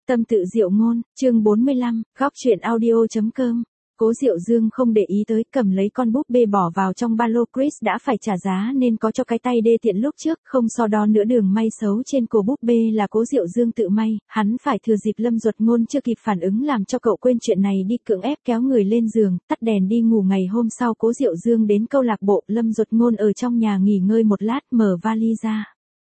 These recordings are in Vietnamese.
Tâm tự Diệu Ngôn, chương 45, góc truyện audio.com. Cố Diệu Dương không để ý tới, cầm lấy con búp bê bỏ vào trong ba lô. Chris đã phải trả giá nên có cho cái tay đê tiện lúc trước, không so đo nữa. Đường may xấu trên cổ búp bê là Cố Diệu Dương tự may, hắn phải thừa dịp Lâm Duật Ngôn chưa kịp phản ứng làm cho cậu quên chuyện này đi cưỡng ép kéo người lên giường, tắt đèn đi ngủ. Ngày hôm sau Cố Diệu Dương đến câu lạc bộ, Lâm Duật Ngôn ở trong nhà nghỉ ngơi một lát, mở vali ra.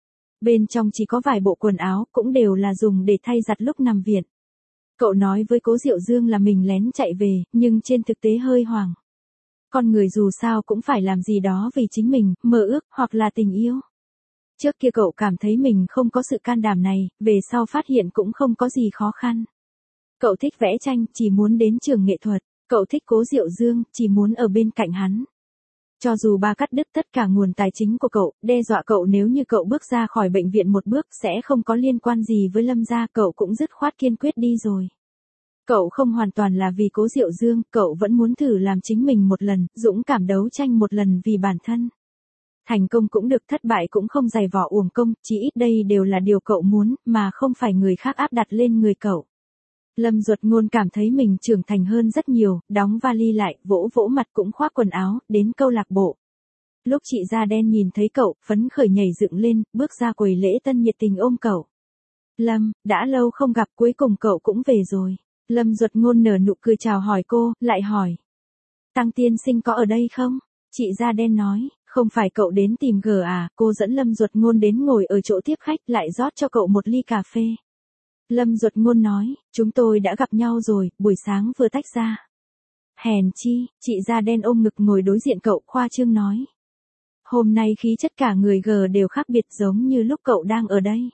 Bên trong chỉ có vài bộ quần áo, cũng đều là dùng để thay giặt lúc nằm viện. Cậu nói với Cố Diệu Dương là mình lén chạy về, nhưng trên thực tế hơi hoảng. Con người dù sao cũng phải làm gì đó vì chính mình, mơ ước, hoặc là tình yêu. Trước kia cậu cảm thấy mình không có sự can đảm này, về sau phát hiện cũng không có gì khó khăn. Cậu thích vẽ tranh, chỉ muốn đến trường nghệ thuật. Cậu thích Cố Diệu Dương, chỉ muốn ở bên cạnh hắn. Cho dù ba cắt đứt tất cả nguồn tài chính của cậu, đe dọa cậu nếu như cậu bước ra khỏi bệnh viện một bước sẽ không có liên quan gì với Lâm gia, cậu cũng dứt khoát kiên quyết đi rồi. Cậu không hoàn toàn là vì Cố Diệu Dương, cậu vẫn muốn thử làm chính mình một lần, dũng cảm đấu tranh một lần vì bản thân. Thành công cũng được, thất bại cũng không dày vò uổng công, chỉ ít đây đều là điều cậu muốn, mà không phải người khác áp đặt lên người cậu. Lâm Duật Ngôn cảm thấy mình trưởng thành hơn rất nhiều, đóng vali lại, vỗ vỗ mặt cũng khoác quần áo, đến câu lạc bộ. Lúc chị da đen nhìn thấy cậu, phấn khởi nhảy dựng lên, bước ra quầy lễ tân nhiệt tình ôm cậu. Lâm, đã lâu không gặp, cuối cùng cậu cũng về rồi. Lâm Duật Ngôn nở nụ cười chào hỏi cô, lại hỏi. Tăng tiên sinh có ở đây không? Chị da đen nói, không phải cậu đến tìm G à? Cô dẫn Lâm Duật Ngôn đến ngồi ở chỗ tiếp khách, lại rót cho cậu một ly cà phê. Lâm Duật Ngôn nói, chúng tôi đã gặp nhau rồi, buổi sáng vừa tách ra. Hèn chi, chị da đen ôm ngực ngồi đối diện cậu, khoa trương nói. Hôm nay khí chất cả người G đều khác biệt, giống như lúc cậu đang ở đây.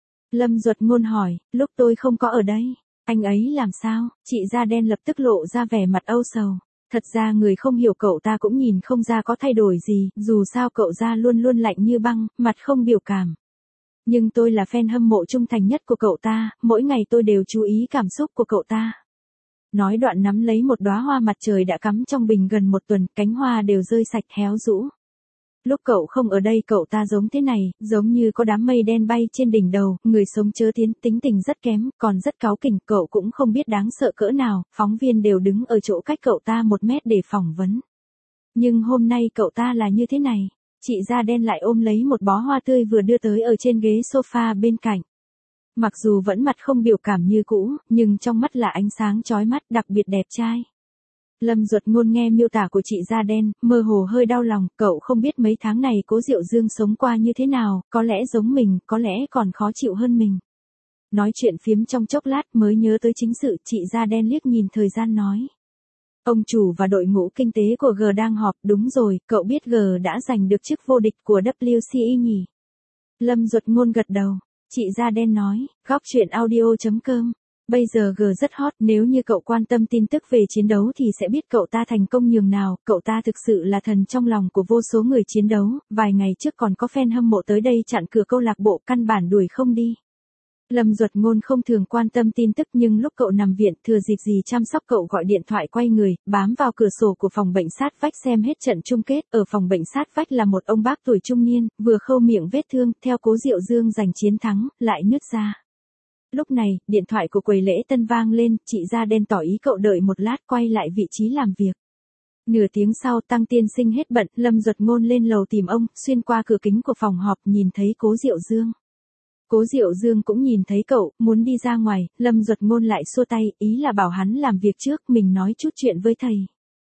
Lâm Duật Ngôn hỏi, lúc tôi không có ở đây, anh ấy làm sao? Chị da đen lập tức lộ ra vẻ mặt âu sầu. Thật ra người không hiểu cậu ta cũng nhìn không ra có thay đổi gì, dù sao cậu da luôn luôn lạnh như băng, mặt không biểu cảm. Nhưng tôi là fan hâm mộ trung thành nhất của cậu ta, mỗi ngày tôi đều chú ý cảm xúc của cậu ta. Nói đoạn nắm lấy một đóa hoa mặt trời đã cắm trong bình gần một tuần, cánh hoa đều rơi sạch héo rũ. Lúc cậu không ở đây cậu ta giống thế này, giống như có đám mây đen bay trên đỉnh đầu, người sống chớ tiến, tính tình rất kém, còn rất cáu kỉnh, cậu cũng không biết đáng sợ cỡ nào, phóng viên đều đứng ở chỗ cách cậu ta 1 mét để phỏng vấn. Nhưng hôm nay cậu ta là như thế này. Chị da đen lại ôm lấy một bó hoa tươi vừa đưa tới ở trên ghế sofa bên cạnh. Mặc dù vẫn mặt không biểu cảm như cũ, nhưng trong mắt là ánh sáng chói mắt, đặc biệt đẹp trai. Lâm Duật Ngôn nghe miêu tả của chị da đen, mơ hồ hơi đau lòng, cậu không biết mấy tháng này Cố Diệu Dương sống qua như thế nào, có lẽ giống mình, có lẽ còn khó chịu hơn mình. Nói chuyện phiếm trong chốc lát mới nhớ tới chính sự, chị da đen liếc nhìn thời gian nói. Ông chủ và đội ngũ kinh tế của G đang họp, đúng rồi, cậu biết G đã giành được chức vô địch của WCE nhỉ? Lâm Duật Ngôn gật đầu, chị da đen nói, góc truyện audio.com. Bây giờ G rất hot, nếu như cậu quan tâm tin tức về chiến đấu thì sẽ biết cậu ta thành công nhường nào, cậu ta thực sự là thần trong lòng của vô số người chiến đấu, vài ngày trước còn có fan hâm mộ tới đây chặn cửa câu lạc bộ, căn bản đuổi không đi. Lâm Duật Ngôn không thường quan tâm tin tức nhưng lúc cậu nằm viện thừa dịp gì chăm sóc cậu gọi điện thoại quay người, bám vào cửa sổ của phòng bệnh sát vách xem hết trận chung kết, ở phòng bệnh sát vách là một ông bác tuổi trung niên, vừa khâu miệng vết thương, theo Cố Diệu Dương giành chiến thắng, lại nứt ra. Lúc này, điện thoại của quầy lễ tân vang lên, chị da đen tỏ ý cậu đợi một lát quay lại vị trí làm việc. Nửa tiếng sau Tăng tiên sinh hết bận, Lâm Duật Ngôn lên lầu tìm ông, xuyên qua cửa kính của phòng họp nhìn thấy Cố Diệu Dương. Cố Diệu Dương cũng nhìn thấy cậu, muốn đi ra ngoài, Lâm Duật Ngôn lại xua tay, ý là bảo hắn làm việc trước, mình nói chút chuyện với thầy.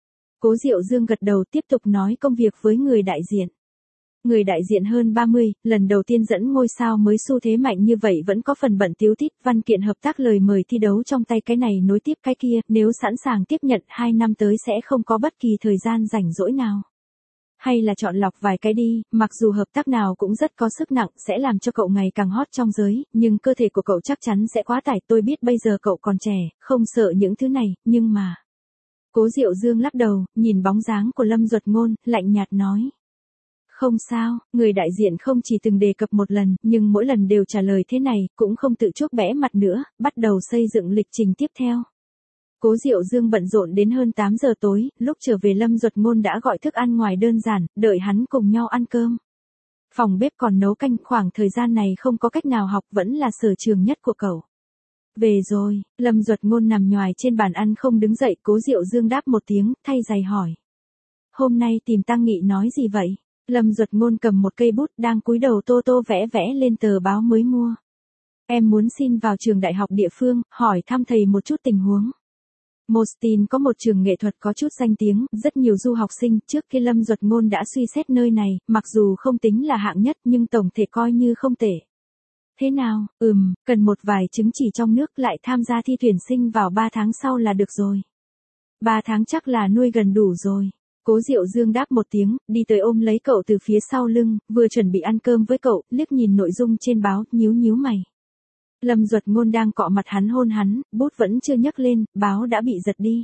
Cố Diệu Dương gật đầu tiếp tục nói công việc với người đại diện. Người đại diện hơn 30, lần đầu tiên dẫn ngôi sao mới xu thế mạnh như vậy vẫn có phần bận tíu tít, văn kiện hợp tác lời mời thi đấu trong tay cái này nối tiếp cái kia, nếu sẵn sàng tiếp nhận 2 năm tới sẽ không có bất kỳ thời gian rảnh rỗi nào. Hay là chọn lọc vài cái đi, mặc dù hợp tác nào cũng rất có sức nặng, sẽ làm cho cậu ngày càng hot trong giới, nhưng cơ thể của cậu chắc chắn sẽ quá tải, tôi biết bây giờ cậu còn trẻ, không sợ những thứ này, nhưng mà... Cố Diệu Dương lắc đầu, nhìn bóng dáng của Lâm Duật Ngôn, lạnh nhạt nói. Không sao, người đại diện không chỉ từng đề cập một lần, nhưng mỗi lần đều trả lời thế này, cũng không tự chuốc bẽ mặt nữa, bắt đầu xây dựng lịch trình tiếp theo. Cố Diệu Dương bận rộn đến hơn 8 giờ tối, lúc trở về Lâm Duật Ngôn đã gọi thức ăn ngoài đơn giản, đợi hắn cùng nhau ăn cơm. Phòng bếp còn nấu canh, khoảng thời gian này không có cách nào học vẫn là sở trường nhất của cậu. Về rồi, Lâm Duật Ngôn nằm nhoài trên bàn ăn không đứng dậy, Cố Diệu Dương đáp một tiếng, thay giày hỏi. Hôm nay tìm Tăng Nghị nói gì vậy? Lâm Duật Ngôn cầm một cây bút đang cúi đầu tô tô vẽ vẽ lên tờ báo mới mua. Em muốn xin vào trường đại học địa phương, hỏi thăm thầy một chút tình huống. Mostin có một trường nghệ thuật có chút danh tiếng, rất nhiều du học sinh, trước kia Lâm Duật Ngôn đã suy xét nơi này, mặc dù không tính là hạng nhất nhưng tổng thể coi như không tệ. Thế nào, cần một vài chứng chỉ trong nước, lại tham gia thi tuyển sinh vào 3 tháng sau là được rồi. 3 tháng chắc là nuôi gần đủ rồi. Cố Diệu Dương đáp một tiếng, đi tới ôm lấy cậu từ phía sau lưng, vừa chuẩn bị ăn cơm với cậu, liếc nhìn nội dung trên báo, nhíu nhíu mày. Lâm Duật Ngôn đang cọ mặt hắn hôn hắn, bút vẫn chưa nhấc lên, báo đã bị giật đi.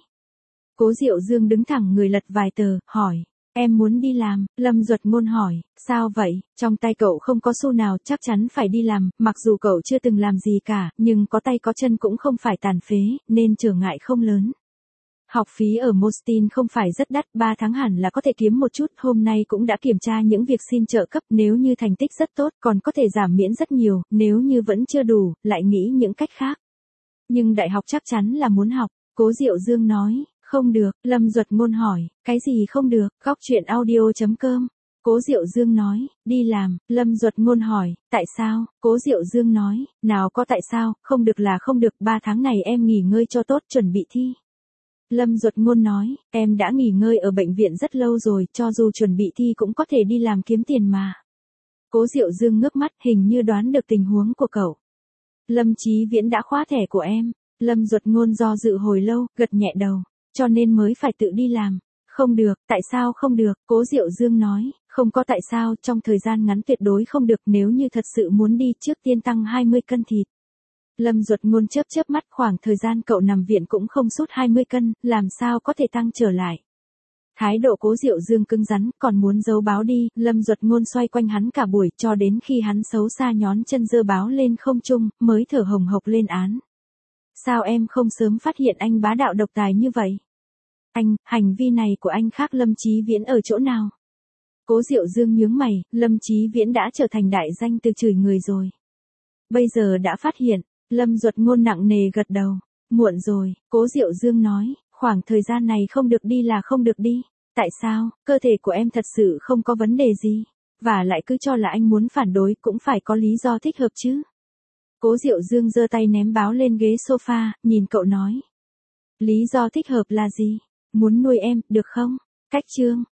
Cố Diệu Dương đứng thẳng người lật vài tờ, hỏi. Em muốn đi làm, Lâm Duật Ngôn hỏi, sao vậy, trong tay cậu không có xu nào, chắc chắn phải đi làm, mặc dù cậu chưa từng làm gì cả, nhưng có tay có chân cũng không phải tàn phế, nên trở ngại không lớn. Học phí ở Mostin không phải rất đắt, 3 tháng hẳn là có thể kiếm một chút, hôm nay cũng đã kiểm tra những việc xin trợ cấp, nếu như thành tích rất tốt còn có thể giảm miễn rất nhiều, nếu như vẫn chưa đủ, lại nghĩ những cách khác. Nhưng đại học chắc chắn là muốn học, Cố Diệu Dương nói. Không được, Lâm Duật Ngôn hỏi, cái gì không được, góc chuyện audio.com. Cố Diệu Dương nói, đi làm, Lâm Duật Ngôn hỏi, tại sao, Cố Diệu Dương nói, nào có tại sao, không được là không được, 3 tháng này em nghỉ ngơi cho tốt chuẩn bị thi. Lâm Duật Ngôn nói, em đã nghỉ ngơi ở bệnh viện rất lâu rồi, cho dù chuẩn bị thi cũng có thể đi làm kiếm tiền mà. Cố Diệu Dương ngước mắt, hình như đoán được tình huống của cậu. Lâm Chí Viễn đã khóa thẻ của em. Lâm Duật Ngôn do dự hồi lâu, gật nhẹ đầu. Cho nên mới phải tự đi làm. Không được, tại sao không được, Cố Diệu Dương nói, không có tại sao, trong thời gian ngắn tuyệt đối không được, nếu như thật sự muốn đi trước tiên tăng 20 cân thịt. Lâm Duật Ngôn chớp mắt, khoảng thời gian cậu nằm viện cũng không sút 20 cân, làm sao có thể tăng trở lại. Thái độ Cố Diệu Dương cứng rắn, còn muốn giấu báo đi, Lâm Duật Ngôn xoay quanh hắn cả buổi, cho đến khi hắn xấu xa nhón chân giơ báo lên không trung, mới thở hồng hộc lên án. Sao em không sớm phát hiện anh bá đạo độc tài như vậy? Anh, hành vi này của anh khác Lâm Chí Viễn ở chỗ nào? Cố Diệu Dương nhướng mày, Lâm Chí Viễn đã trở thành đại danh từ chửi người rồi. Bây giờ đã phát hiện, Lâm Duật Ngôn nặng nề gật đầu. Muộn rồi, Cố Diệu Dương nói, khoảng thời gian này không được đi là không được đi. Tại sao, cơ thể của em thật sự không có vấn đề gì. Và lại cứ cho là anh muốn phản đối cũng phải có lý do thích hợp chứ. Cố Diệu Dương giơ tay ném báo lên ghế sofa, nhìn cậu nói. Lý do thích hợp là gì? Muốn nuôi em, được không? Cách chương.